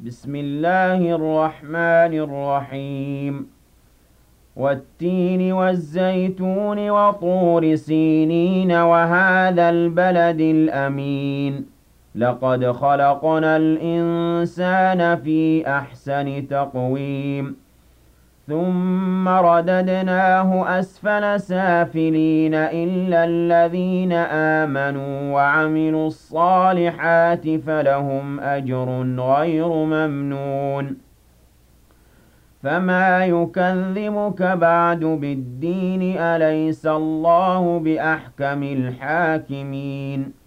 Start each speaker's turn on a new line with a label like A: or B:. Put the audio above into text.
A: بسم الله الرحمن الرحيم والتين والزيتون وطور سينين وهذا البلد الأمين لقد خلقنا الإنسان في أحسن تقويم ثم رددناه أسفل سافلين إلا الذين آمنوا وعملوا الصالحات فلهم أجر غير ممنون فما يكذبك بعد بالدين أليس الله بأحكم الحاكمين